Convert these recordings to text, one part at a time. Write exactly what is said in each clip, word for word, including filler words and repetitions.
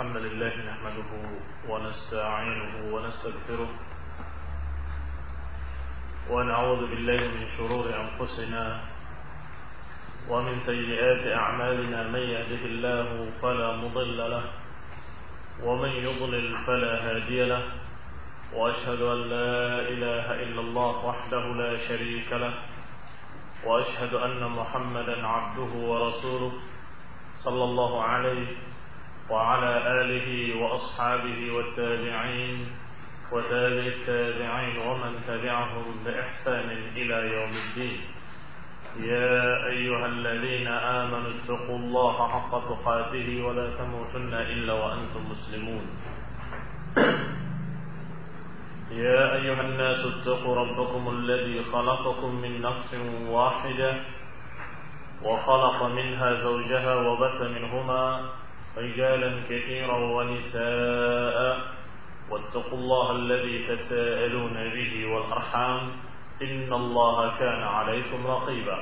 الحمد لله نحمده ونستعينه ونستغفره ونعوذ بالله من شرور أنفسنا ومن سيئات أعمالنا من يهده الله فلا مضل له ومن يضلل فلا هادي له وأشهد أن لا إله إلا الله وحده لا شريك له وأشهد أن محمدا عبده ورسوله صلى الله عليه وعلى آله وأصحابه والتابعين وتابع التابعين ومن تبعهم بإحسان إلى يوم الدين. يا أيها الذين آمنوا اتقوا الله حق تقاته ولا تموتن إلا وأنتم مسلمون. يا أيها الناس اتقوا ربكم الذي خلقكم من نفس واحدة وخلق منها زوجها وبث منهما رجالا كثيرا ونساء واتقوا الله الذي تساءلون به والأرحام إن الله كان عليكم رقيبا.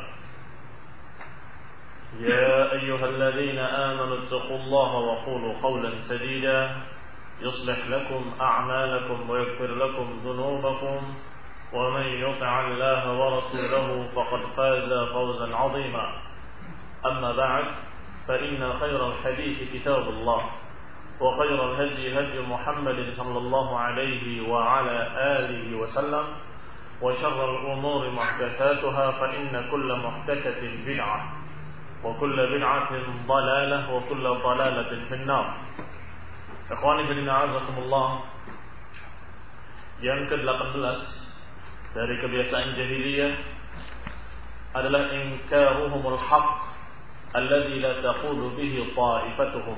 يا أيها الذين آمنوا اتقوا الله وقولوا قولا سديدا يصلح لكم أعمالكم ويغفر لكم ذنوبكم ومن يطع الله ورسوله فقد فاز فوزا عظيما. أما بعد فإن خير الحديث كتاب الله وخير الهدي هدي محمد صلى الله عليه وعلى آله وسلم وشر الأمور محدثاتها فإن كل محدثة بدعة وكل بدعة ضلالة وكل ضلالة في النار. Ikhwani fillah azakumullah, yang ke-delapan belas dari kebiasaan jahiliyah adalah inkaruhumul haqq alladzi la taqulu bihi ta'ifatuhum,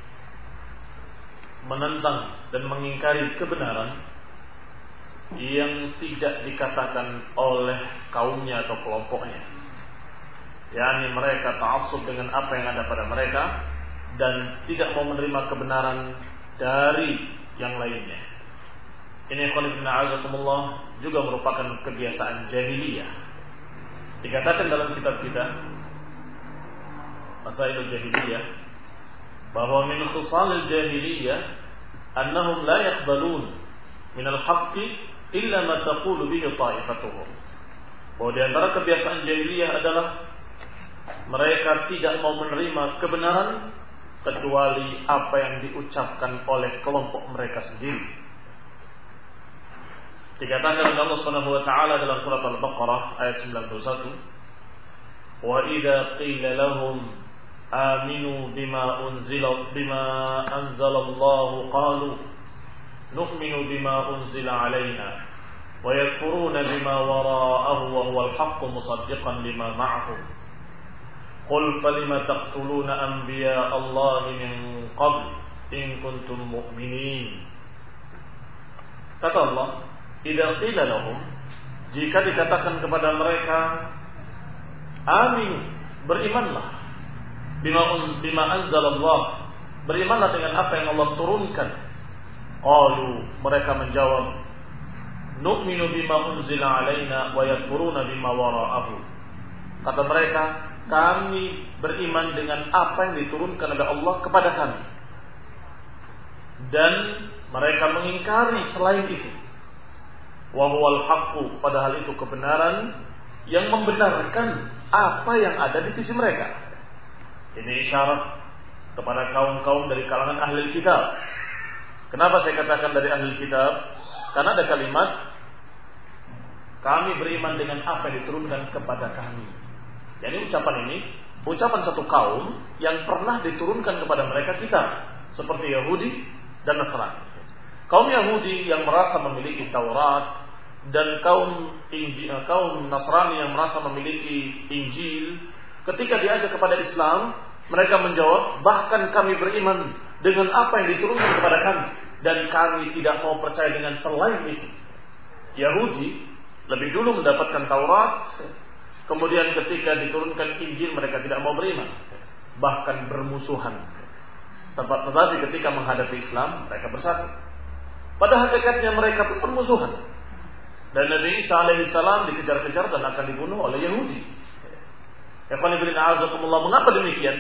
menentang dan mengingkari kebenaran yang tidak dikatakan oleh kaumnya atau kelompoknya, yakni mereka ta'assub dengan apa yang ada pada mereka dan tidak mau menerima kebenaran dari yang lainnya. Ini khonibna'azakumullah juga merupakan kebiasaan jahiliyah. Dikatakan dalam kitab kita Masailul Jahiliyah bahwa min khisalil jahiliyah annahum la yaqbalun min al-haqqi illa ma taqulu bihi ta'ifatuhum. Bahwa di antara kebiasaan jahiliyah adalah mereka tidak mau menerima kebenaran kecuali apa yang diucapkan oleh kelompok mereka sendiri. Dikatakan oleh Allah Subhanahu wa taala dalam surat Al-Baqarah ayat sembilan puluh satu, "Wa idza qila lahum aminu bima unzila bima anzalallahu qalu nu'minu bima unzila alaina wa yakfuruna bima wara'ahu wa huwa al-haqqu musaddiqan lima ma'ahum. Qul falima taqtuluna anbiya Allah min qabl in kuntum mu'minin." Kata Allah, idza qila lahum, jika dikatakan kepada mereka, amin, berimanlah, bima bima anzalallah, berimanlah dengan apa yang Allah turunkan. Qalu, mereka menjawab, nu'minu bima unzila alaina wa yakfuruna bima wara'ahu. Kata mereka, kami beriman dengan apa yang diturunkan oleh Allah kepada kami, dan mereka mengingkari selain itu. Wa huwal haqqu, padahal itu kebenaran yang membenarkan apa yang ada di sisi mereka. Ini isyarat kepada kaum-kaum dari kalangan ahli kitab. Kenapa saya katakan dari ahli kitab? Karena ada kalimat kami beriman dengan apa yang diturunkan kepada kami. Jadi ucapan ini, ucapan satu kaum yang pernah diturunkan kepada mereka kitab, seperti Yahudi dan Nasrani. Kaum Yahudi yang merasa memiliki Taurat dan kaum Injil, kaum Nasrani yang merasa memiliki Injil, ketika diajak kepada Islam, mereka menjawab, bahkan kami beriman dengan apa yang diturunkan kepada kami dan kami tidak mau percaya dengan selain itu. Yahudi lebih dulu mendapatkan Taurat, kemudian ketika diturunkan Injil mereka tidak mau beriman, bahkan bermusuhan. Tetapi ketika menghadapi Islam mereka bersatu. Pada hakikatnya mereka pun bermusuhan. Dan Nabi Isa alaihissalam dikejar-kejar dan akan dibunuh oleh Yahudi. Mengapa demikian?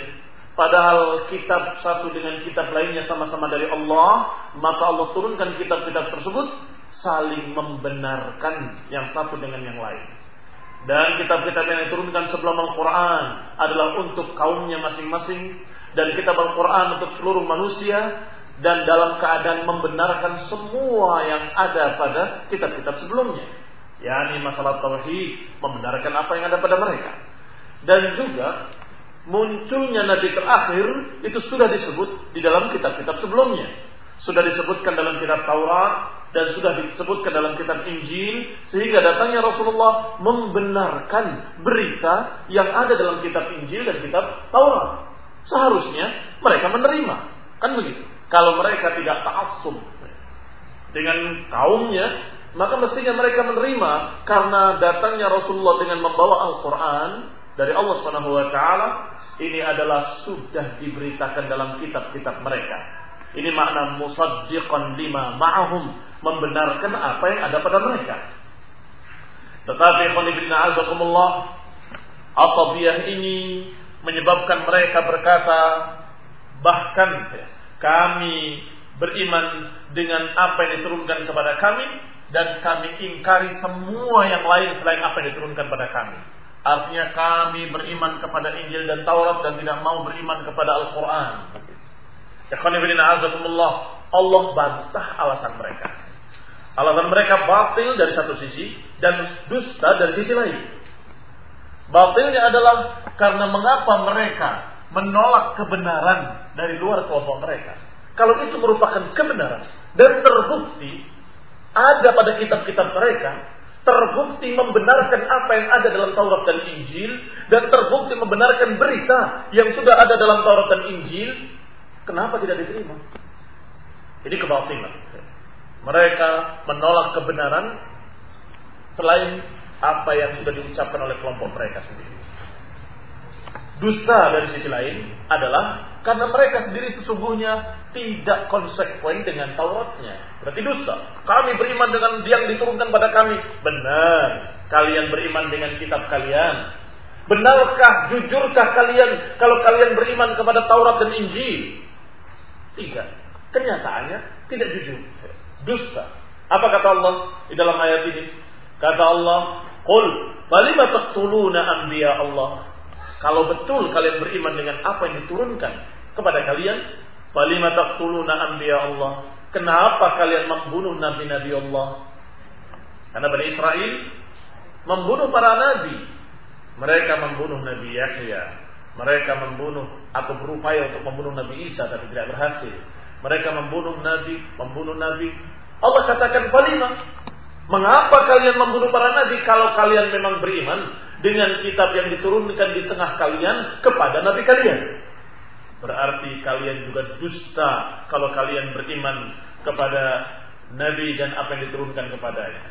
padahal kitab satu dengan kitab lainnya sama-sama dari Allah, maka Allah turunkan kitab-kitab tersebut saling membenarkan yang satu dengan yang lain. Dan kitab-kitab yang diturunkan sebelum Al-Quran adalah untuk kaumnya masing-masing, dan kitab Al-Quran untuk seluruh manusia, dan dalam keadaan membenarkan semua yang ada pada kitab-kitab sebelumnya, yakni masalah tauhid, membenarkan apa yang ada pada mereka. Dan juga munculnya Nabi terakhir itu sudah disebut di dalam kitab-kitab sebelumnya. Sudah disebutkan dalam kitab Taurat dan sudah disebutkan dalam kitab Injil, sehingga datangnya Rasulullah membenarkan berita yang ada dalam kitab Injil dan kitab Taurat. Seharusnya mereka menerima, kan begitu. Kalau mereka tidak ta'assub dengan kaumnya, maka mestinya mereka menerima, karena datangnya Rasulullah dengan membawa Al-Quran dari Allah Subhanahu wa taala, ini adalah sudah diberitakan dalam kitab-kitab mereka. Ini makna musaddiqan lima ma'ahum, membenarkan apa yang ada pada mereka. Tetapi qanibna azakumullah, at-tabiyah ini menyebabkan mereka berkata, bahkan kami beriman dengan apa yang diturunkan kepada kami, dan kami ingkari semua yang lain selain apa yang diturunkan pada kami. Artinya kami beriman kepada Injil dan Taurat dan tidak mau beriman kepada Al-Quran. Allah bantah alasan mereka. Alasan mereka batil dari satu sisi dan dusta dari sisi lain. Batilnya adalah karena mengapa mereka menolak kebenaran dari luar kelompok mereka. Kalau itu merupakan kebenaran dan terbukti ada pada kitab-kitab mereka, terbukti membenarkan apa yang ada dalam Taurat dan Injil, dan terbukti membenarkan berita yang sudah ada dalam Taurat dan Injil, kenapa tidak diterima? Ini kebatilan. Mereka menolak kebenaran selain apa yang sudah diucapkan oleh kelompok mereka sendiri. Dusta dari sisi lain adalah karena mereka sendiri sesungguhnya tidak konsekuen dengan Tauratnya. Berarti dusta. Kami beriman dengan yang diturunkan pada kami. Benar. Kalian beriman dengan kitab kalian. Benarkah, jujurkah kalian kalau kalian beriman kepada Taurat dan Injil? Tidak. Kenyataannya tidak jujur. Dusta. Apa kata Allah di dalam ayat ini? Kata Allah, "Qul falima taqtuluna anbiya Allah." Kalau betul kalian beriman dengan apa yang diturunkan kepada kalian, falima taqtuluna anbiya Allah. Kenapa kalian membunuh nabi-nabi Allah? Karena Bani Israel membunuh para nabi. Mereka membunuh Nabi Yahya. Mereka membunuh atau berupaya untuk membunuh Nabi Isa tapi tidak berhasil. Mereka membunuh nabi, membunuh nabi. Allah katakan, falima. Mengapa kalian membunuh para nabi kalau kalian memang beriman dengan kitab yang diturunkan di tengah kalian kepada nabi kalian? Berarti kalian juga dusta kalau kalian beriman kepada nabi dan apa yang diturunkan kepadanya.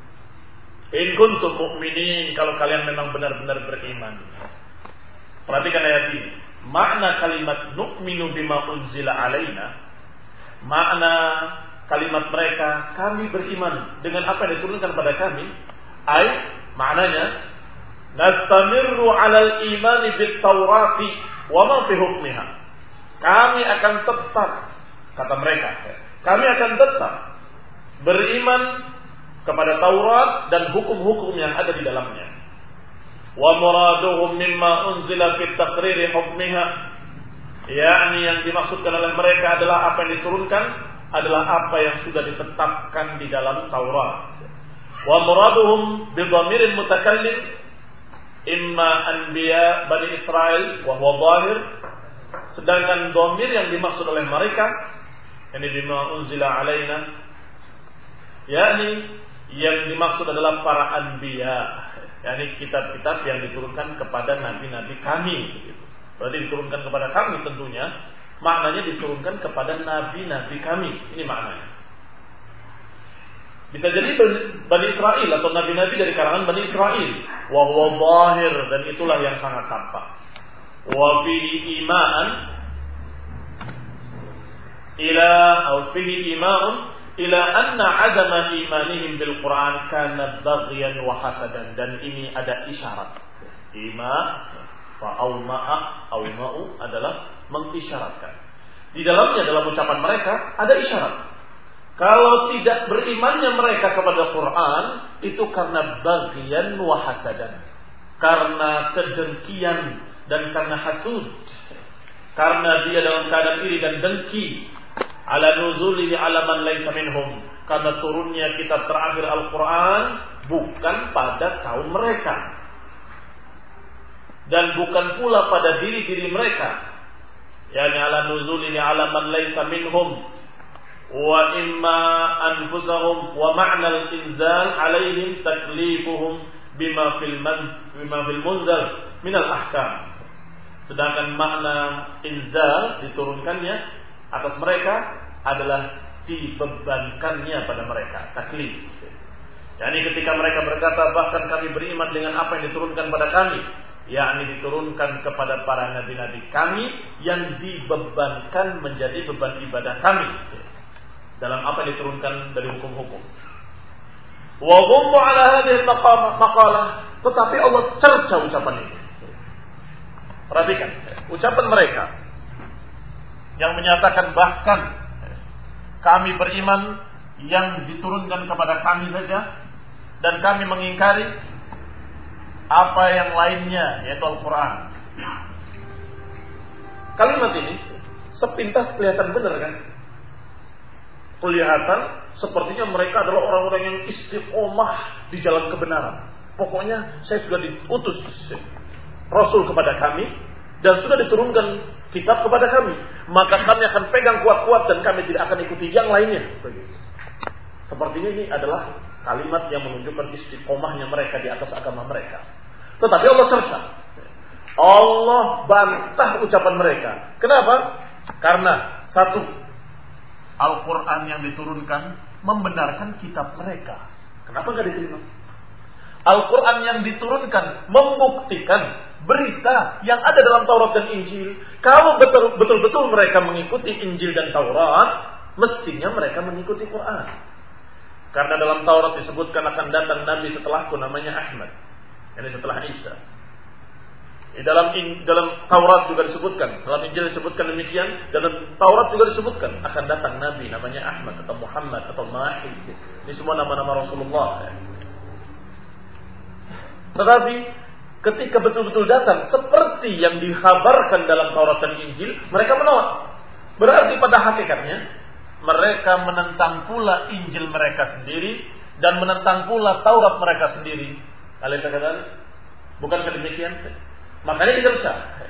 In kuntum mu'minin, kalau kalian memang benar-benar beriman. Perhatikan ayat ini. Makna kalimat nu'minu bima unzila alaina, makna kalimat mereka, kami beriman dengan apa yang diturunkan pada kami, ay, maknanya nastamirru alal imani bit taurati wa ma fi hukmiha. Kami akan tetap, kata mereka, kami akan tetap beriman kepada Taurat dan hukum-hukum yang ada di dalamnya. Wa muraduhum mimma unzila fit taqriri hukmiha, yakni yang dimaksudkan oleh mereka adalah apa yang diturunkan adalah apa yang sudah ditetapkan di dalam Taurat. Wa muraduhum bi dhamirin mutakallim imma anbiya Bani Israel wa huwa zahir. Sedangkan dhamir yang dimaksud oleh mereka, ini bima unzila alaina, yakni yang dimaksud adalah para anbiya, yakni kitab-kitab yang diturunkan kepada nabi-nabi kami. Berarti diturunkan kepada kami tentunya, maknanya diturunkan kepada nabi-nabi kami. Ini maknanya. Bisa jadi Bani Israel atau nabi-nabi dari kalangan Bani Israel. Wa huwa zahir, dan itulah yang sangat tampak. Wa fihi iman ila atau fihi iman ila anna adama imanihim bil Quran kana baghyan wa hasadan, dan ini ada isyarat. Ima fa au ma'a au ma'u adalah mengisyaratkan. Di dalamnya dalam ucapan mereka ada isyarat. Kalau tidak berimannya mereka kepada Quran itu karena bagian wa hasadan, karena kedengkian dan karena hasud, karena dia dalam keadaan iri dan dengki. Ala nuzulihi ala man laysa minhum, karena turunnya kitab terakhir Al-Quran bukan pada kaum mereka dan bukan pula pada diri-diri mereka. Yani ala nuzulihi ala man laysa minhum wa imma anfusahum wa ma'na al-inzal alaihim taklifuhum bima fil man bima fil munzal min al-ahkam. Sedangkan makna inzal, diturunkannya atas mereka, adalah dibebankannya pada mereka, taklif. Yani ketika mereka berkata bahkan kami beriman dengan apa yang diturunkan pada kami, yakni diturunkan kepada para nabi-nabi kami yang dibebankan menjadi beban ibadah kami dalam apa yang diturunkan dari hukum-hukum. Wa hum ala hadhihi maqalah, tetapi Allah cerca ucapan ini. Perhatikan ucapan mereka yang menyatakan bahkan kami beriman yang diturunkan kepada kami saja dan kami mengingkari apa yang lainnya, yaitu Al-Quran. Kalimat ini sepintas kelihatan benar kan? Kelihatan sepertinya mereka adalah orang-orang yang istiqomah di jalan kebenaran. Pokoknya saya sudah diutus Rasul kepada kami dan sudah diturunkan kitab kepada kami, maka kami akan pegang kuat-kuat dan kami tidak akan ikuti yang lainnya. Sepertinya ini adalah kalimat yang menunjukkan istiqomahnya mereka di atas agama mereka. Tetapi Allah cerca, Allah bantah ucapan mereka. Kenapa? Karena satu, Al-Quran yang diturunkan membenarkan kitab mereka. Kenapa nggak diterima? Al-Quran yang diturunkan membuktikan berita yang ada dalam Taurat dan Injil. Kalau betul, betul-betul mereka mengikuti Injil dan Taurat, mestinya mereka mengikuti Quran. Karena dalam Taurat disebutkan akan datang Nabi setelahku namanya Ahmad, ini setelah Isa. Di dalam dalam Taurat juga disebutkan, dalam Injil disebutkan demikian, dalam Taurat juga disebutkan akan datang Nabi namanya Ahmad atau Muhammad atau Mahi. Ini semua nama-nama Rasulullah. Tetapi ketika betul-betul datang seperti yang dikhabarkan dalam Taurat dan Injil, mereka menolak. Berarti pada hakikatnya mereka menentang pula Injil mereka sendiri dan menentang pula Taurat mereka sendiri. Kalian katakan, bukankah demikian? Makanya dicerca.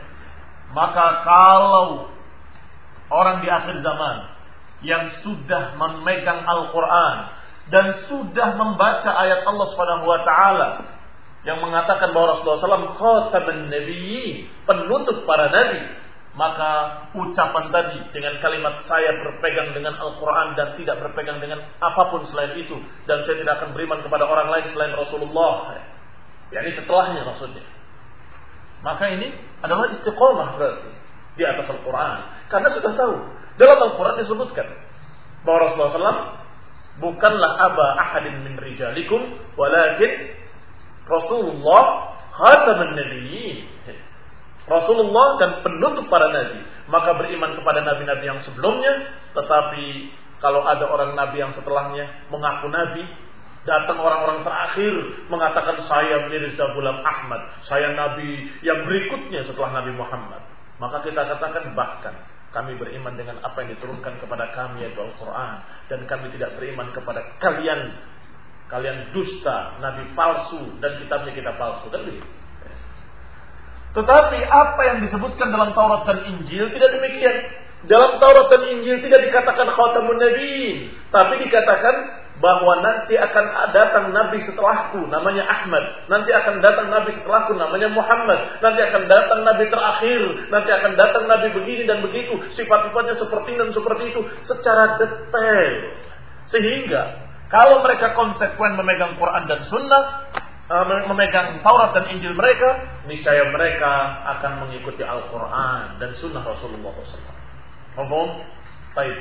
Maka kalau orang di akhir zaman yang sudah memegang Al-Quran dan sudah membaca ayat Allah Subhanahu wa taala yang mengatakan bahwa Rasulullah shallallahu alaihi wasallam khataman nabiyyin, penutup para nabi, maka ucapan tadi dengan kalimat saya berpegang dengan Al-Quran dan tidak berpegang dengan apapun selain itu, dan saya tidak akan beriman kepada orang lain selain Rasulullah, yakni setelahnya maksudnya, maka ini adalah istiqomah berarti di atas Al-Quran. Karena sudah tahu dalam Al-Quran disebutkan bahwa Rasulullah shallallahu alaihi wasallam bukanlah aba ahadin min rijalikum, walakin Rasulullah khataman nabiyyin, Rasulullah dan penutup para nabi. Maka beriman kepada nabi-nabi yang sebelumnya. Tetapi kalau ada orang nabi yang setelahnya mengaku nabi, datang orang-orang terakhir mengatakan saya Mirza Ghulam Ahmad, saya nabi yang berikutnya setelah Nabi Muhammad, maka kita katakan bahkan kami beriman dengan apa yang diturunkan kepada kami, yaitu Al-Quran, dan kami tidak beriman kepada kalian. Kalian dusta, nabi palsu, dan kitabnya kita palsu. Kan begitu. Tetapi apa yang disebutkan dalam Taurat dan Injil tidak demikian. Dalam Taurat dan Injil tidak dikatakan khatamun nabiyyin, tapi dikatakan bahwa nanti akan datang nabi setelahku namanya Ahmad, nanti akan datang nabi setelahku namanya Muhammad, nanti akan datang nabi terakhir, nanti akan datang nabi begini dan begitu, sifat-sifatnya seperti ini dan seperti itu secara detail. Sehingga kalau mereka konsekuen memegang Quran dan Sunnah, memegang Taurat dan Injil mereka, niscaya mereka akan mengikuti Al-Quran dan Sunnah Rasulullah shallallahu alaihi wasallam. Paham? Baik.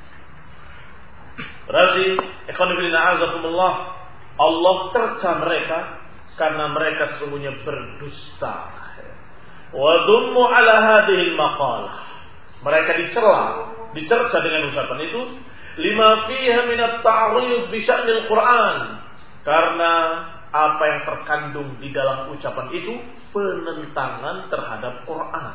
Berarti, ikhwan fillah azakumullah, Allah cerca mereka karena mereka sesungguhnya berdusta. Wa dhummu ala hadhil maqalah. Mereka dicela, dicerca dengan ucapan itu. Lima fiha minat ta'riyud bi sya'nil Qur'an. Karena apa yang terkandung di dalam ucapan itu penentangan terhadap Quran.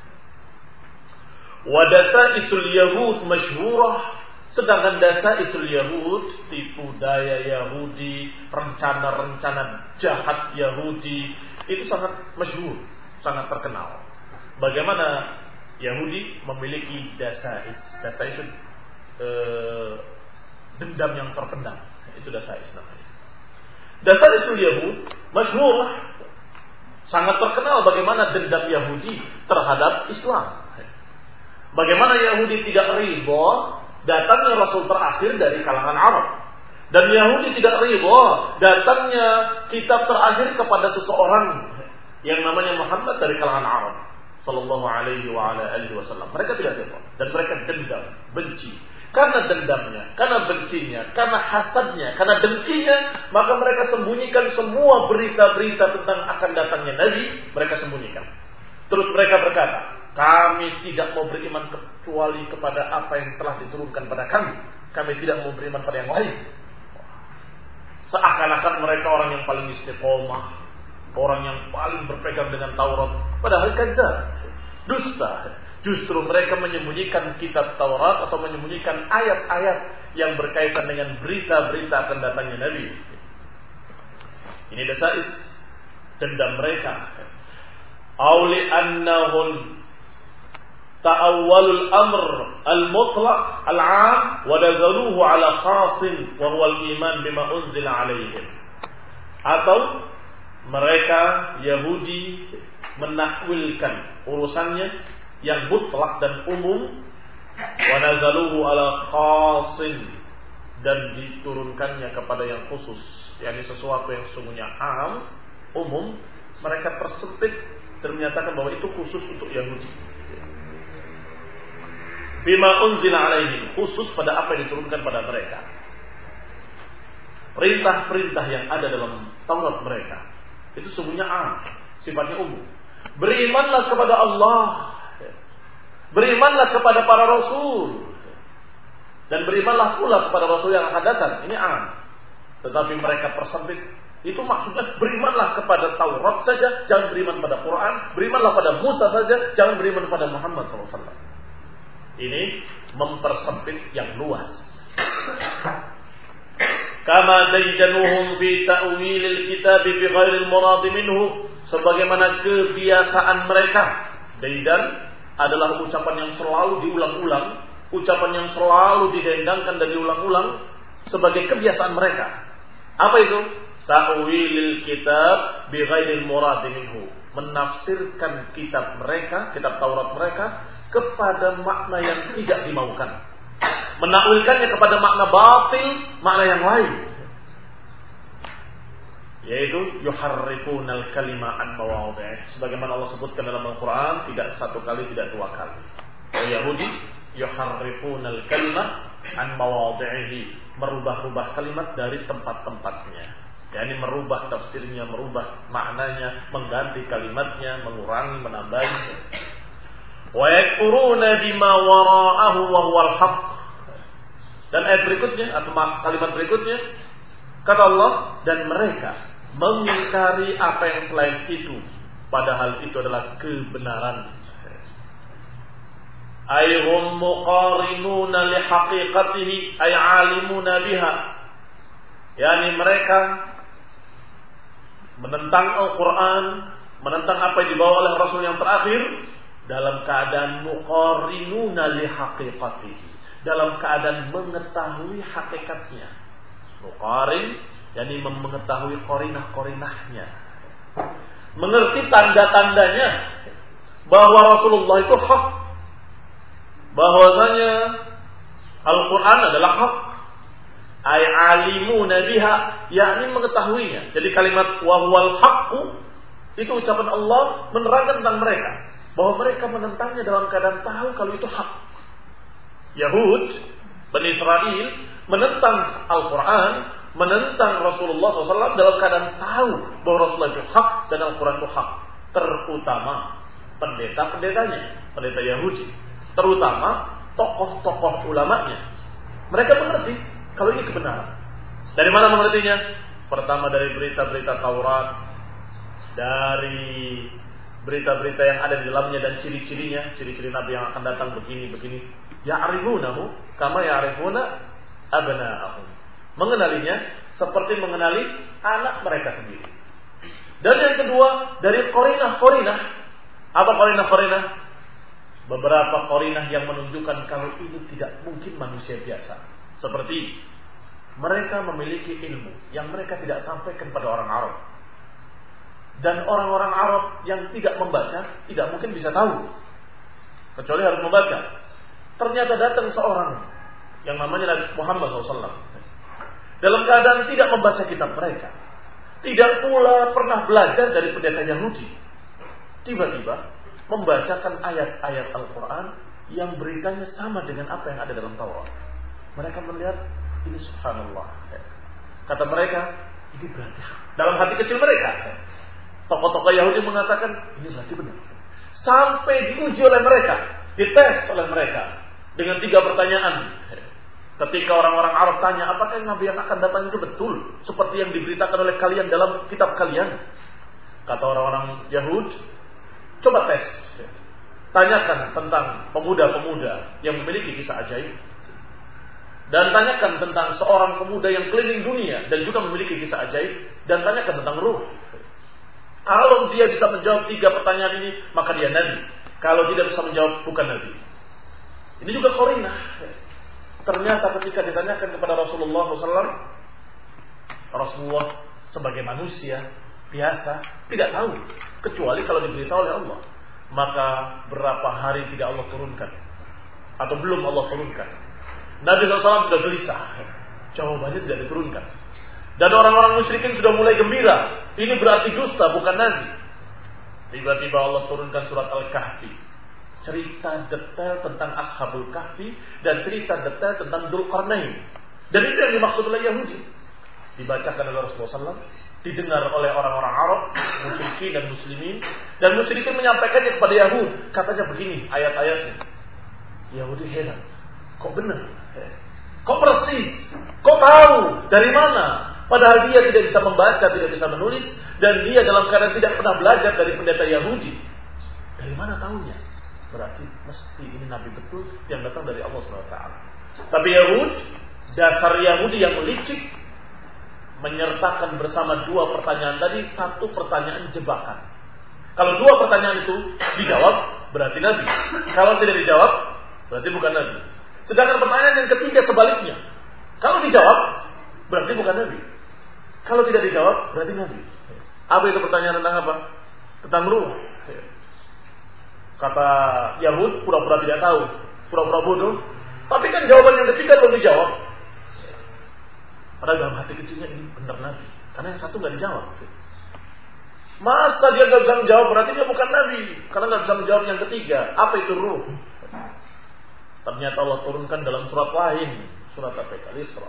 Wa dasaisul yahud masyhurah. Sedangkan dasaisul yahud, tipu daya Yahudi, rencana-rencana jahat Yahudi, itu sangat masyhur, sangat terkenal. Bagaimana Yahudi memiliki dasais, dasais itu eh, dendam yang terpendam, itu dasais namanya. Dasaisul yahud masyhur, sangat terkenal bagaimana dendam Yahudi terhadap Islam. Bagaimana Yahudi tidak ridha datangnya Rasul terakhir dari kalangan Arab. Dan Yahudi tidak ridha datangnya kitab terakhir kepada seseorang yang namanya Muhammad dari kalangan Arab sallallahu alaihi wa ala alihi wasallam. Mereka tidak ridha dan mereka dendam, benci. Karena dendamnya, karena bencinya, karena hasadnya, karena dengkinya, maka mereka sembunyikan semua berita-berita tentang akan datangnya Nabi, mereka sembunyikan. Terus mereka berkata, kami tidak mau beriman kecuali kepada apa yang telah diturunkan pada kami. Kami tidak mau beriman pada yang lain. Seakan-akan mereka orang yang paling istiqomah, orang yang paling berpegang dengan Taurat. Padahal kadzdzab, dusta. Justru mereka menyembunyikan kitab Taurat atau menyembunyikan ayat-ayat yang berkaitan dengan berita-berita akan datangnya Nabi. Ini dasais dendam mereka. Auli annahun ta'awwalul amr al-mutlaq al-'am wa nazaluhu 'ala khasin wa huwa al-iman bima unzila 'alaihim. Atau mereka Yahudi menakwilkan urusannya yang mutlak dan umum, wa nazaluhu 'ala khasin, dan diturunkannya kepada yang khusus, yakni sesuatu yang sesungguhnya am, umum, mereka persempit dan menyatakan bahwa itu khusus untuk Yahudi. Bima unzila alaihim, khusus pada apa yang diturunkan pada mereka. Perintah-perintah yang ada dalam Taurat mereka itu sesungguhnya am, sifatnya umum. Berimanlah kepada Allah, berimanlah kepada para rasul, dan berimanlah pula kepada rasul yang akan datang. Ini am. Tetapi mereka persempit. Itu maksudnya berimanlah kepada Taurat saja, jangan beriman pada Quran. Berimanlah pada Musa saja, jangan beriman pada Muhammad shallallahu alaihi wasallam. Ini mempersempit yang luas. Kama dayjanuhum fi ta'wilil kitab bi ghairil murad minhu, sebagaimana kebiasaan mereka. Daydan adalah ucapan yang selalu diulang-ulang, ucapan yang selalu didendangkan dan diulang-ulang sebagai kebiasaan mereka. Apa itu? Ta'wilil kitab bi ghairil murad minhu, menafsirkan kitab mereka, kitab Taurat mereka kepada makna yang tidak dimaukan, menakwilkannya kepada makna batil, makna yang lain, yaitu yuharrifunal kalima an mawadhi'ih, sebagaimana Allah sebutkan dalam Al-Qur'an tidak satu kali, tidak dua kali. Yahudi yuharrifunal kalima an mawadhi'ih, merubah-rubah kalimat dari tempat-tempatnya, yakni merubah tafsirnya, merubah maknanya, mengganti kalimatnya, mengurangi, menambahi. Wa yakfuruna bima wara'ahu wa huwal haqq. Dan ayat berikutnya atau kalimat berikutnya kata Allah, dan mereka mengingkari apa yang selain itu, padahal itu adalah kebenaran. Ayhum muqarinuna li haqiqatihi ay alimuna biha, yakni mereka menentang Al-Quran, menentang apa yang dibawa oleh Rasul yang terakhir dalam keadaan muqarinuna li haqiqatihi, dalam keadaan mengetahui hakikatnya. Muqarin yakni mengetahui qarinah-qarinahnya, mengerti tanda-tandanya bahwa Rasulullah itu hak, bahwasanya Al-Quran adalah hak. Ay alimuna biha, yakni mengetahuinya. Jadi kalimat wa huwal haqqu itu ucapan Allah menerangkan tentang mereka, bahwa mereka menentangnya dalam keadaan tahu kalau itu hak. Yahud, Bani Israel menentang Al-Quran, menentang Rasulullah shallallahu alaihi wasallam dalam keadaan tahu bahwa Rasulullah itu hak dan Al-Quran itu hak. Terutama pendeta-pendetanya, pendeta Yahudi. terutama tokoh-tokoh ulamanya. Mereka mengerti kalau ini kebenaran. Dari mana mengertinya? Pertama dari berita-berita Taurat, dari berita-berita yang ada di dalamnya dan ciri-cirinya, ciri-ciri Nabi yang akan datang begini begini. Ya'rifunahu kama ya'rifuna abna'ahum. Mengenalinya seperti mengenali anak mereka sendiri. Dan yang kedua dari qarinah-qarinah. Apa qarinah-qarinah? Beberapa qarinah yang menunjukkan kalau ini tidak mungkin manusia biasa. Seperti mereka memiliki ilmu yang mereka tidak sampaikan pada orang Arab. Dan orang-orang Arab yang tidak membaca tidak mungkin bisa tahu, kecuali harus membaca. Ternyata datang seorang yang namanya Nabi Muhammad shallallahu alaihi wasallam dalam keadaan tidak membaca kitab mereka, tidak pula pernah belajar dari pendeta Yahudi. Tiba-tiba membacakan ayat-ayat Al-Quran yang beritanya sama dengan apa yang ada dalam Taurat. Mereka melihat ini subhanallah. Kata mereka, ini berarti dalam hati kecil mereka. Tokoh-tokoh Yahudi mengatakan ini berarti benar. Sampai diuji oleh mereka, dites oleh mereka dengan tiga pertanyaan. Ketika orang-orang Arab tanya, apakah Nabi yang akan datang itu betul seperti yang diberitakan oleh kalian dalam kitab kalian? Kata orang-orang Yahudi, coba tes. Tanyakan tentang pemuda-pemuda yang memiliki kisah ajaib. Dan tanyakan tentang seorang pemuda yang keliling dunia dan juga memiliki kisah ajaib. Dan tanyakan tentang ruh. Kalau dia bisa menjawab tiga pertanyaan ini, maka dia Nabi. Kalau tidak bisa menjawab, bukan Nabi. Ini juga qarinah. Ternyata ketika ditanyakan kepada Rasulullah shallallahu alaihi wasallam, Rasulullah sebagai manusia biasa tidak tahu, kecuali kalau diberitahu oleh Allah. Maka berapa hari tidak Allah turunkan, atau belum Allah turunkan. Nabi shallallahu alaihi wasallam sudah gelisah, jawabannya tidak diturunkan. Dan orang-orang musyrikin sudah mulai gembira. Ini berarti dusta, bukan Nabi. Tiba-tiba Allah turunkan surat Al-Kahfi. Cerita detail tentang Ashabul Kahfi dan cerita detail tentang Dzulqarnain. Dan itu yang dimaksud oleh Yahudi. Dibacakan oleh Rasulullah shallallahu alaihi wasallam, didengar oleh orang-orang Arab, musyrikin dan muslimin. Dan musyrikin menyampaikannya kepada Yahudi. Katanya begini ayat-ayatnya. Yahudi heran. Kok benar? Kok persis? Kok tahu? Dari mana? Padahal dia tidak bisa membaca, tidak bisa menulis. Dan dia dalam keadaan tidak pernah belajar dari pendeta Yahudi. Dari mana tahunya? Berarti mesti ini Nabi betul yang datang dari Allah subhanahu wa taala. Tapi Yahudi, dasar Yahudi yang licik, menyertakan bersama dua pertanyaan tadi satu pertanyaan jebakan. Kalau dua pertanyaan itu dijawab, berarti Nabi. Kalau tidak dijawab, berarti bukan Nabi. Sedangkan pertanyaan yang ketiga sebaliknya. Kalau dijawab, berarti bukan Nabi. Kalau tidak dijawab, berarti Nabi. Apa itu pertanyaan tentang apa? Tentang ruh. Kata Yahud, pura-pura tidak tahu, pura-pura bodoh. Tapi kan jawaban yang ketiga belum dijawab. Padahal dalam hati kecilnya ini benar Nabi. Karena yang satu nggak dijawab. Masa dia nggak bisa menjawab, berarti dia bukan Nabi. Karena nggak bisa menjawab yang ketiga. Apa itu ruh? Ternyata Allah turunkan dalam surat lain, surat apa? Al-Isra.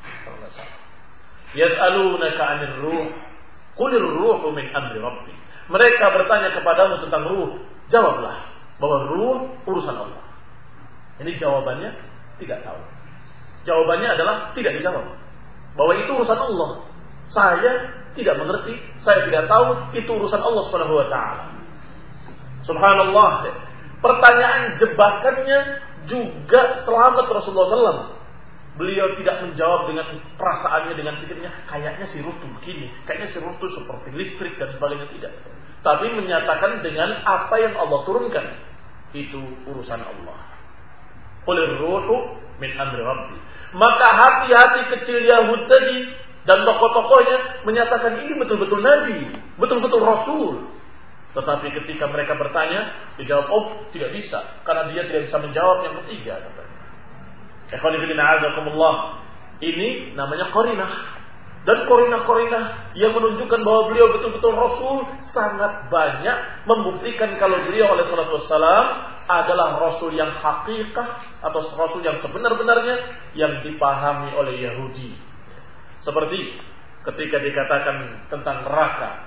Yas'alunaka 'anil ruh, qulir ruhu min amri rabbi. Mereka bertanya kepadamu tentang ruh. Jawablah bahwa ruh urusan Allah. Ini jawabannya tidak tahu. Jawabannya adalah tidak dijawab. Bahwa itu urusan Allah. Saya tidak mengerti, saya tidak tahu, itu urusan Allah Subhanahu wa taala. Subhanallah. Pertanyaan jebakannya juga selamat Rasulullah shallallahu alaihi wasallam. Beliau tidak menjawab dengan perasaannya, dengan pikirnya, kayaknya si ruh tuh begini, kayaknya si ruh tuh seperti listrik dan sebagainya, tidak. Tapi menyatakan dengan apa yang Allah turunkan. Itu urusan Allah. Qulir ruhu min amri rabbi. Maka hati-hati kecil Yahud tadi dan tokoh-tokohnya menyatakan ini betul-betul Nabi, betul-betul Rasul. Tetapi ketika mereka bertanya, dijawab, oh tidak bisa, karena dia tidak bisa menjawab yang ketiga. Ikhwan fillah azakumullah. Ini namanya qarinah. Dan qarinah-qarinah yang menunjukkan bahwa beliau betul-betul Rasul sangat banyak, membuktikan kalau beliau alaihi salatu wassalam adalah Rasul yang hakikah atau Rasul yang sebenar-benarnya yang dipahami oleh Yahudi. Seperti ketika dikatakan tentang neraka,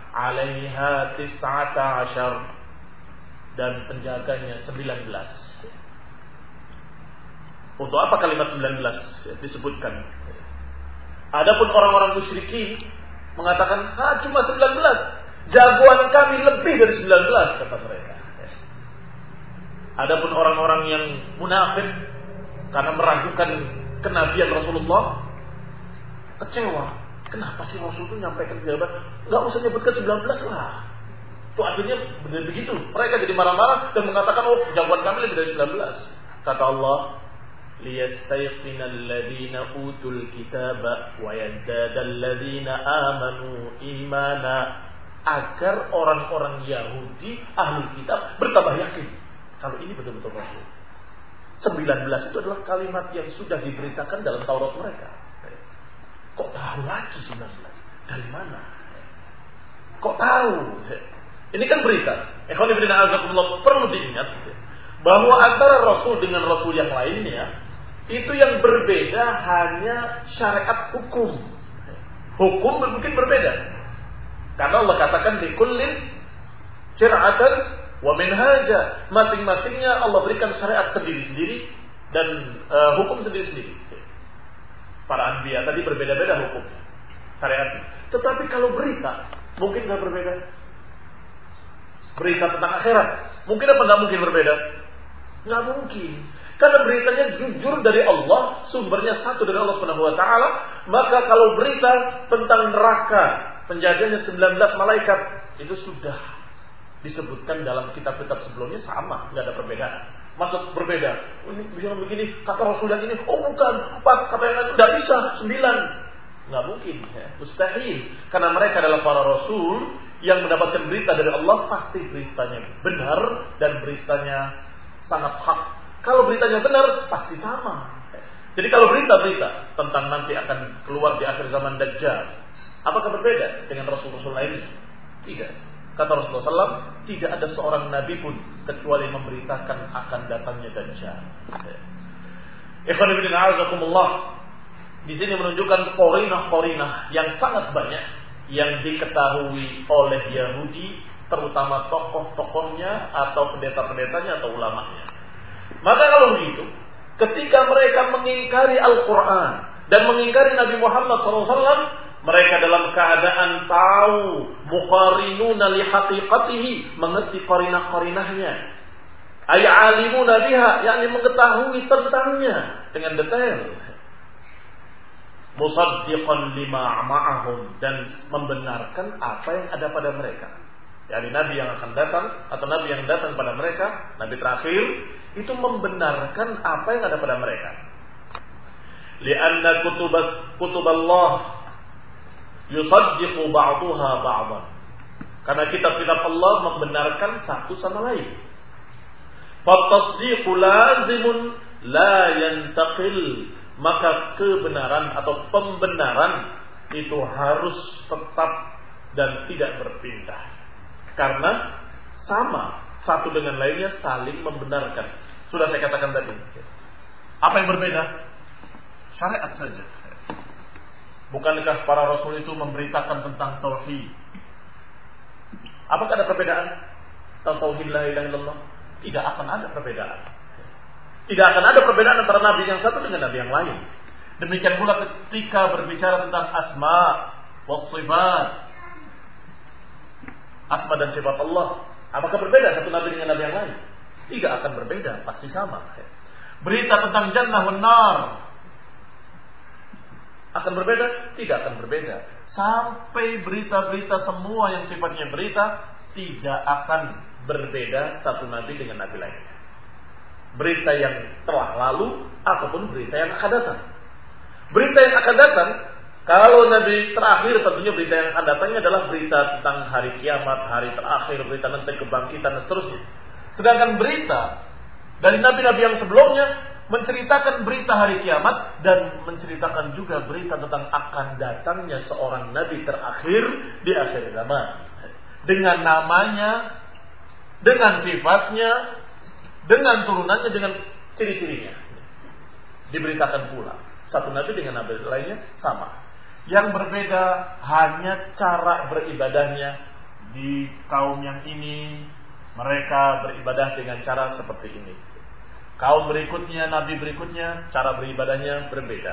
alaiha tis'ata asyar, dan penjaganya sembilan belas. Untuk apa kalimat sembilan belas disebutkan? Adapun orang-orang musyrikin mengatakan, ah cuma sembilan belas. Jagoan kami lebih dari sembilan belas, kata mereka. Adapun orang-orang yang munafik karena meragukan kenabian Rasulullah, kecewa. Kenapa sih Rasul itu nyampaikan sembilan belas? Enggak usah nyebutkan sembilan belas lah. Itu akhirnya benar begitu. Mereka jadi marah-marah dan mengatakan, oh jagoan kami lebih dari sembilan belas. Kata Allah, liyastayqina alladhina utul kitaba wa yazdada alladhina amanu imana. Agar orang-orang Yahudi, ahlul kitab bertambah yakin kalau ini betul-betul Rasul. sembilan belas itu adalah kalimat yang sudah diberitakan dalam Taurat mereka. Kok tahu lagi sembilan belas? Dari mana? Kok tahu? Ini kan berita. Ikhwan fillah azakumullah, perlu diingat bahwa antara Rasul dengan Rasul yang lainnya itu yang berbeda hanya syariat hukum. Hukum mungkin berbeda. Karena Allah katakan likullin syir'atan wa minhaja. Masing-masingnya Allah berikan syariat sendiri-sendiri dan uh, hukum sendiri-sendiri. Para anbiya tadi berbeda-beda hukum syariatnya. Tetapi kalau berita mungkin enggak berbeda. Berita tentang akhirat mungkin apa enggak mungkin berbeda? Enggak mungkin. Karena beritanya jujur dari Allah, sumbernya satu dari Allah Subhanahu wa taala, maka kalau berita tentang neraka penjaganya sembilan belas malaikat itu sudah disebutkan dalam kitab-kitab sebelumnya sama, nggak ada perbedaan. Maksud berbeda, ini bilang begini, kata Rasul yang ini, oh bukan, empat, kata yang lain, tidak bisa, sembilan. Nggak mungkin, ya. Mustahil. Karena mereka adalah para Rasul yang mendapatkan berita dari Allah, pasti beritanya benar dan beritanya sangat hak. Kalau beritanya benar, pasti sama. Jadi kalau berita-berita tentang nanti akan keluar di akhir zaman Dajjal, apakah berbeda dengan Rasul-Rasul lainnya? Tidak. Kata Rasulullah shallallahu alaihi wasallam, tidak ada seorang Nabi pun kecuali memberitakan akan datangnya Dajjal. Ikhwan fillah a'azakumullah. Di sini menunjukkan qarinah-qarinah yang sangat banyak yang diketahui oleh Yahudi, terutama tokoh-tokohnya atau pendeta-pendetanya atau ulamanya. Maka kalau begitu, ketika mereka mengingkari Al-Quran dan mengingkari Nabi Muhammad shallallahu alaihi wasallam, mereka dalam keadaan tahu muqarinuna li haqiqatihi, mengerti qarinah-qarinahnya. Ay alimuna biha, yakni mengetahui tentangnya dengan detail. Musaddiqan lima ma'ahum, dan membenarkan apa yang ada pada mereka. Yani Nabi yang akan datang atau Nabi yang datang pada mereka, Nabi terakhir, itu membenarkan apa yang ada pada mereka. Lianna kutubah kutuballah yusaddiqu ba'duha ba'dan. Karena kitab-kitab Allah membenarkan satu sama lain. Fatasdiqu lazimun la yantaqil. Maka kebenaran atau pembenaran itu harus tetap dan tidak berpindah. Karena sama satu dengan lainnya saling membenarkan. Sudah saya katakan tadi. Apa yang berbeda? Syariat saja. Bukankah para rasul itu memberitakan tentang tauhid? Apakah ada perbedaan tentang tauhid la ilaha illallah? Tidak akan ada perbedaan. Tidak akan ada perbedaan antara nabi yang satu dengan nabi yang lain. Demikian pula ketika berbicara tentang asma wa sifat, asma dan sifat Allah, apakah berbeda satu nabi dengan nabi yang lain? Tidak akan berbeda, pasti sama. Berita tentang jannah wan nar akan berbeda? Tidak akan berbeda. Sampai berita-berita semua yang sifatnya berita tidak akan berbeda satu nabi dengan nabi lainnya. Berita yang telah lalu ataupun berita yang akan datang. Berita yang akan datang, kalau nabi terakhir tentunya berita yang akan datangnya adalah berita tentang hari kiamat, hari terakhir, berita tentang kebangkitan dan seterusnya. Sedangkan berita dari nabi-nabi yang sebelumnya menceritakan berita hari kiamat dan menceritakan juga berita tentang akan datangnya seorang nabi terakhir di akhir zaman. Dengan namanya, dengan sifatnya, dengan turunannya, dengan ciri-cirinya. Diberitakan pula. Satu nabi dengan nabi lainnya sama. Yang berbeda hanya cara beribadahnya. Di kaum yang ini mereka beribadah dengan cara seperti ini. Kaum berikutnya, nabi berikutnya, cara beribadahnya berbeda.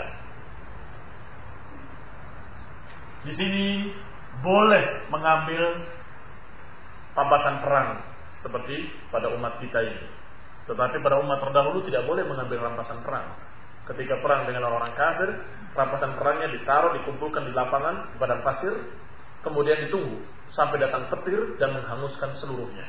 Di sini boleh mengambil rampasan perang seperti pada umat kita ini. Tetapi pada umat terdahulu tidak boleh mengambil rampasan perang. Ketika perang dengan orang-orang kafir, rampasan perangnya ditaruh, dikumpulkan di lapangan, di padang pasir, kemudian ditunggu sampai datang petir dan menghanguskan seluruhnya.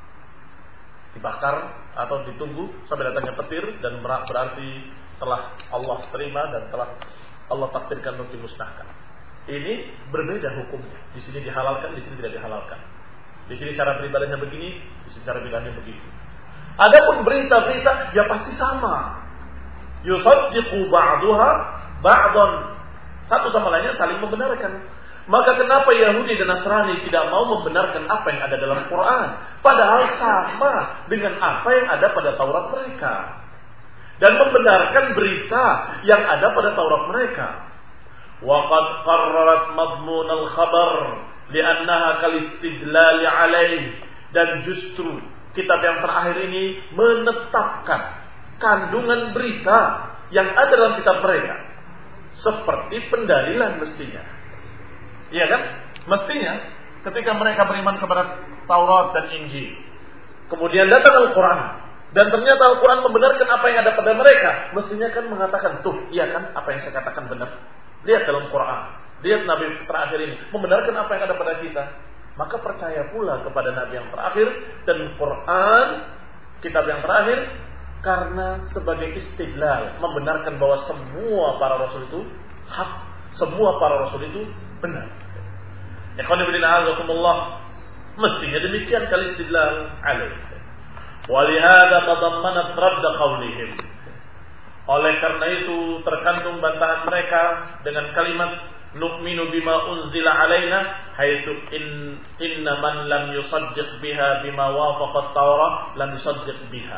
Dibakar atau ditunggu sampai datangnya petir dan berarti telah Allah terima dan telah Allah takdirkan untuk dimusnahkan. Ini berbeda hukumnya. Di sini dihalalkan, di sini tidak dihalalkan. Di sini cara beribadahnya begini, di sini cara beribadahnya begitu. Adapun berita-berita ya pasti sama. Yusaddiqu ba'duha ba'dan. Satu sama lainnya saling membenarkan. Maka kenapa Yahudi dan Nasrani tidak mau membenarkan apa yang ada dalam Quran? Padahal sama dengan apa yang ada pada Taurat mereka. Dan membenarkan berita yang ada pada Taurat mereka. وَقَدْ قَرَّرَتْ مَضْمُونَ الْخَبَرِ لِأَنَّهَا كَالِاسْتِدْلَالِ عَلَيْهِ. Dan justru kitab yang terakhir ini menetapkan kandungan berita yang ada dalam kitab mereka seperti pendalilan mestinya. Iya kan? Mestinya ketika mereka beriman kepada Taurat dan Injil, kemudian datang Al-Quran, dan ternyata Al-Quran membenarkan apa yang ada pada mereka, mestinya kan mengatakan, tuh, iya kan apa yang saya katakan benar. Lihat dalam Quran, lihat Nabi terakhir ini membenarkan apa yang ada pada kita. Maka percaya pula kepada Nabi yang terakhir dan Quran, kitab yang terakhir, karena sebagai istidlal membenarkan bahwa semua para rasul itu hak, semua para rasul itu benar. Ikhwan fillah azakumullah, mestinya demikian kali istidlal alaih. Walihada tadammanat radda qawlihim. Oleh karena itu terkandung bantahan mereka dengan kalimat nu'minu bima unzila alaina haitsu in inna man lam yusaddiq biha bima wafaqa at-Taurah lam yusaddiq biha.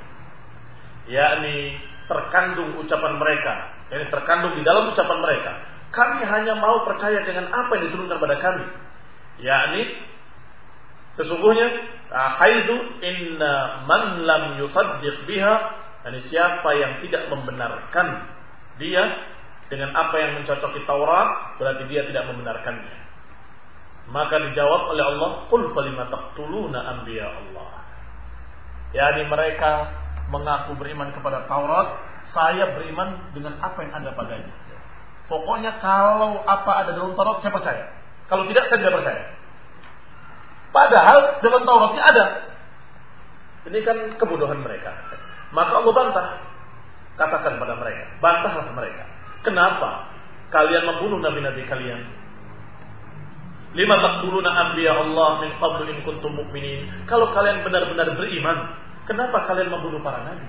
Yakni terkandung ucapan mereka, ini terkandung di dalam ucapan mereka. Kami hanya mau percaya dengan apa yang diturunkan pada kami. Yakni sesungguhnya haitsu inna man lam yusaddiq biha, yakni siapa yang tidak membenarkan dia dengan apa yang mencocoki Taurat, berarti dia tidak membenarkannya. Maka dijawab oleh Allah, qul falima taqtuluna anbiya Allah. Yani mereka mengaku beriman kepada Taurat, saya beriman dengan apa yang ada padanya. Pokoknya kalau apa ada dalam Taurat saya percaya. Kalau tidak saya tidak percaya. Padahal dalam Tauratnya ada. Ini kan kebodohan mereka. Maka Allah bantah. Katakan pada mereka, bantahlah mereka. Kenapa kalian membunuh nabi-nabi kalian? Lima taqtuluna anbiya Allah min qablu in kuntum mu'minin. Kalau kalian benar-benar beriman, kenapa kalian membunuh para nabi?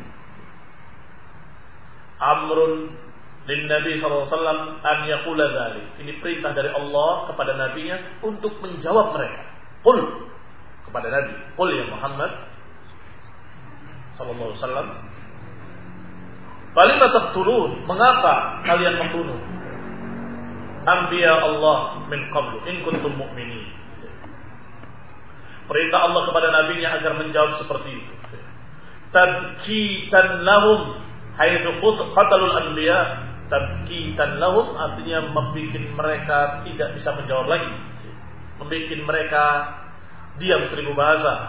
Amrun lin Nabi sallallahu alaihi wasallam an yaqula dzalik. Ini perintah dari Allah kepada nabinya untuk menjawab mereka. Qul kepada nabi, qul ya Muhammad sallallahu alaihi wasallam, falima taqtulun, mengapa kalian membunuh anbiya Allah min qablu in kuntum mu'minin? Perintah Allah kepada nabinya agar menjawab seperti itu. Tabkitan lahum haitsu qatalul anbiya. Tabkitan lahum artinya membuat mereka tidak bisa menjawab lagi, membuat mereka diam seribu bahasa.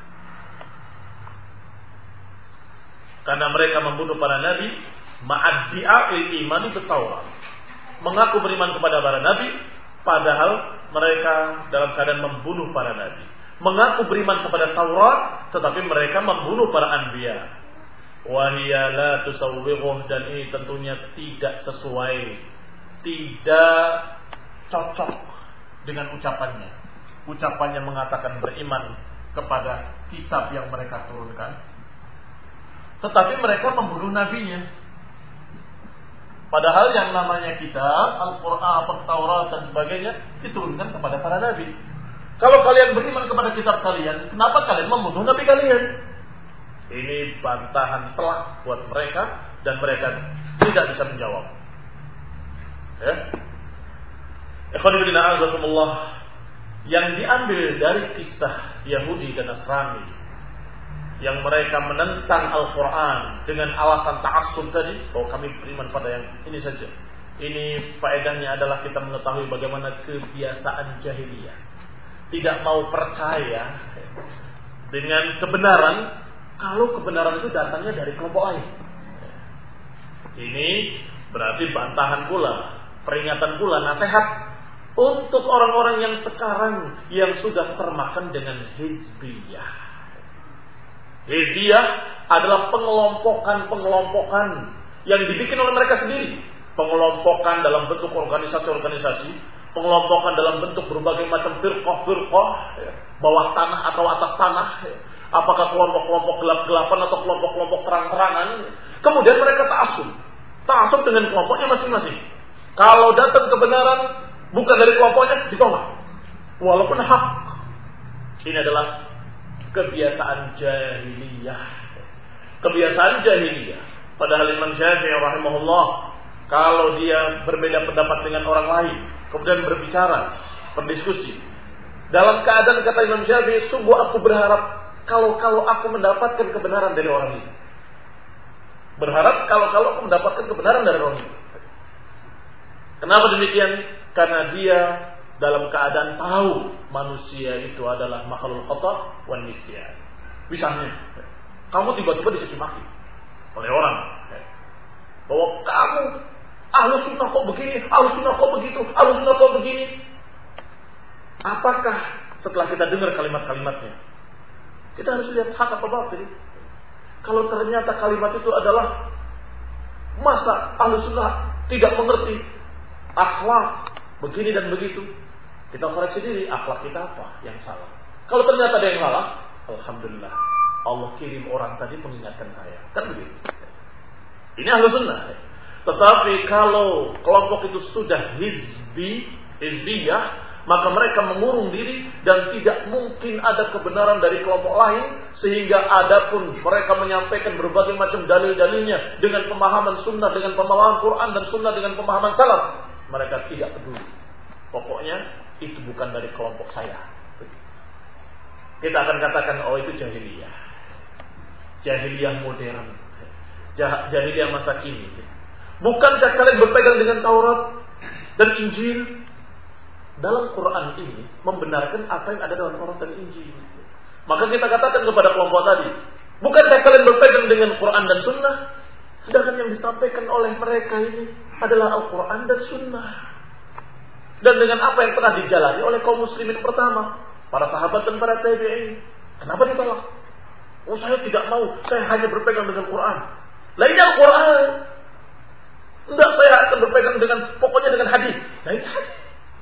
Karena mereka membunuh para nabi ma'addi'a'il imani bit-Taurat, mengaku beriman kepada para nabi padahal mereka dalam keadaan membunuh para nabi, mengaku beriman kepada Taurat tetapi mereka membunuh para anbiya. Wa hiya la tusawwighuh, dan ini tentunya tidak sesuai, tidak cocok dengan ucapannya. Ucapannya mengatakan beriman kepada kitab yang mereka turunkan, tetapi mereka membunuh nabinya. Padahal yang namanya kitab, Al-Quran, Taurat dan sebagainya diturunkan kepada para nabi. Kalau kalian beriman kepada kitab kalian, kenapa kalian membunuh nabi kalian? Ini bantahan telak buat mereka dan mereka tidak bisa menjawab. Ya. Ikhwan fillah azakumullah, yang diambil dari kisah Yahudi dan Nasrani yang mereka menentang Al-Quran dengan alasan ta'assub tadi, bahwa kami beriman pada yang ini saja. Ini faedahnya adalah kita mengetahui bagaimana kebiasaan jahiliyah. Tidak mau percaya dengan kebenaran kalau kebenaran itu datangnya dari kelompok lain. Ini berarti bantahan pula, peringatan pula, nasihat untuk orang-orang yang sekarang yang sudah termakan dengan hizbiyah. Hizbiyah adalah pengelompokan-pengelompokan yang dibikin oleh mereka sendiri. Pengelompokan dalam bentuk organisasi-organisasi, pengelompokan dalam bentuk berbagai macam firqah-firqah, bawah tanah atau atas tanah, apakah kelompok-kelompok gelap-gelapan atau kelompok-kelompok terang-terangan. Kemudian mereka ta'assub, ta'assub dengan kelompoknya masing-masing. Kalau datang kebenaran bukan dari kelompoknya, ditolak, walaupun hak. Ini adalah kebiasaan jahiliyah. Kebiasaan jahiliyah. Padahal Imam Syafi'i rahimahullah, kalau dia berbeda pendapat dengan orang lain, kemudian berbicara, berdiskusi, dalam keadaan kata Imam Syafi'i, sungguh aku berharap kalau-kalau aku mendapatkan kebenaran dari orang ini. Berharap kalau-kalau aku mendapatkan kebenaran dari orang ini. Kenapa demikian? Karena dia dalam keadaan tahu manusia itu adalah makhluk khata' wan nisyan. Misalnya, kamu tiba-tiba dicaci maki oleh orang bahwa kamu ahlu sunnah kok begini, ahlu sunnah kok begitu, ahlu sunnah kok begini. Apakah setelah kita dengar kalimat-kalimatnya, kita harus lihat hak apa batil? Kalau ternyata kalimat itu adalah masa ahlu sunnah tidak mengerti akhlak begini dan begitu, kita koreksi diri, akhlak kita apa yang salah. Kalau ternyata ada yang salah, alhamdulillah, Allah kirim orang tadi mengingatkan saya, kan begitu. Ini ahlu sunnah. Tetapi kalau kelompok itu sudah hizbi, hizbiyah, maka mereka mengurung diri dan tidak mungkin ada kebenaran dari kelompok lain, sehingga adapun mereka menyampaikan berbagai macam dalil-dalilnya dengan pemahaman sunnah, dengan pemahaman Quran dan sunnah, dengan pemahaman salaf, mereka tidak peduli. Pokoknya itu bukan dari kelompok saya. Kita akan katakan, oh itu jahiliyah, jahiliyah modern, jahiliyah masa kini. Bukankah kalian berpegang dengan Taurat dan Injil? Dalam Quran ini membenarkan apa yang ada dalam Taurat dan Injil. Maka kita katakan kepada kelompok tadi, bukankah kalian berpegang dengan Quran dan Sunnah? Sedangkan yang disampaikan oleh mereka ini adalah Al-Quran dan Sunnah. Dan dengan apa yang pernah dijalani oleh kaum muslimin pertama, para sahabat dan para tabi'in. Kenapa ditolak? Oh, saya tidak mau, saya hanya berpegang dengan Quran. Lainnya Al-Quran. Enggak, saya akan berpegang dengan, pokoknya dengan hadis. Lainnya hadis.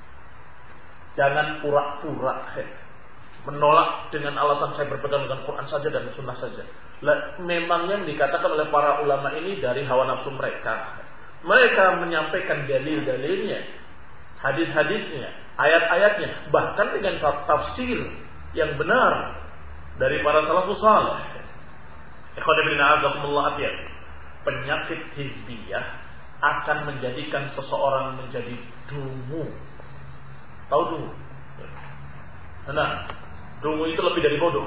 Jangan pura-pura menolak dengan alasan saya berpegang dengan Quran saja dan Sunnah saja. Memang yang dikatakan oleh para ulama ini dari hawa nafsu mereka. Mereka menyampaikan dalil-dalilnya, hadis-hadisnya, ayat-ayatnya, bahkan dengan tafsir yang benar dari para salafus saleh. Ikhwan fillah azakumullah atiyah. Penyakit hizbiyah akan menjadikan seseorang menjadi dungu. Tahu dungu? Nah, dungu itu lebih dari bodoh.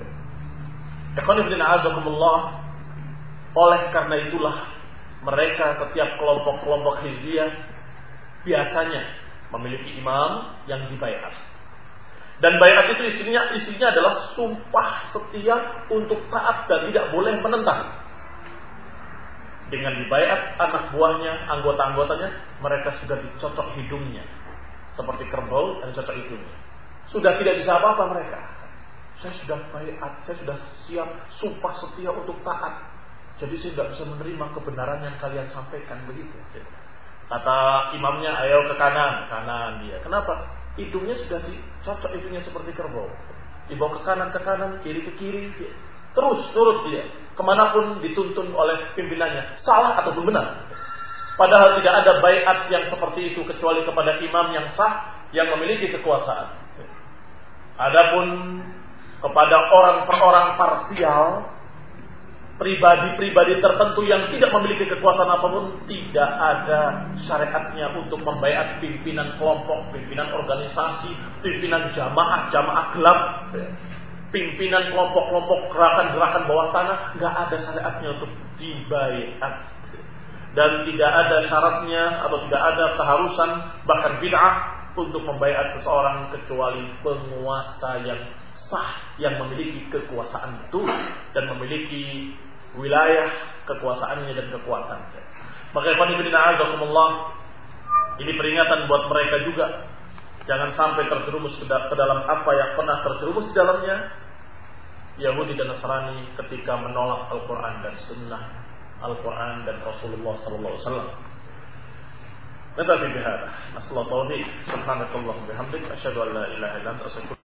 Ikhwan fillah azakumullah. Oleh karena itulah mereka setiap kelompok-kelompok hizbiyah biasanya memiliki imam yang dibaiat. Dan baiat itu isinya isinya adalah sumpah setia untuk taat dan tidak boleh menentang. Dengan dibaiat anak buahnya, anggota-anggotanya, mereka sudah dicocok hidungnya seperti kerbau dan cocok hidungnya. Sudah tidak bisa apa-apa mereka. Saya sudah baiat, saya sudah siap sumpah setia untuk taat. Jadi saya tidak bisa menerima kebenaran yang kalian sampaikan begitu. Kata imamnya, ayo ke kanan, kanan dia. Kenapa? Hidungnya sudah dicocok hidungnya seperti kerbau. Dibawa ke kanan, ke kanan, kiri ke kiri. Dia. Terus turut dia. Kemanapun dituntun oleh pimpinannya. Salah atau benar. Padahal tidak ada baiat yang seperti itu kecuali kepada imam yang sah, yang memiliki kekuasaan. Adapun kepada orang per orang parsial, pribadi-pribadi tertentu yang tidak memiliki kekuasaan apapun, tidak ada syariatnya untuk membaiat pimpinan kelompok, pimpinan organisasi, pimpinan jamaah, jamaah gelap. pimpinan kelompok-kelompok gerakan-gerakan bawah tanah, nggak ada syariatnya untuk dibaiat. Dan tidak ada syaratnya atau tidak ada keharusan bahkan bid'ah untuk membaiat seseorang kecuali penguasa yang sah, yang memiliki kekuasaan betul dan memiliki wilayah kekuasaannya dan kekuatannya. Maka ikhwan fillah azakumullah, ini peringatan buat mereka juga. Jangan sampai terjerumus ke dalam apa yang pernah terjerumus di dalamnya Yahudi dan Nasrani ketika menolak Al-Quran dan Sunnah, Al-Quran dan Rasulullah sallallahu alaihi wasallam. Natafi bihadza. Nasallahu taufiq. Subhanakallahumma bihamdik asyhadu an la ilaha illa anta astaghfiruka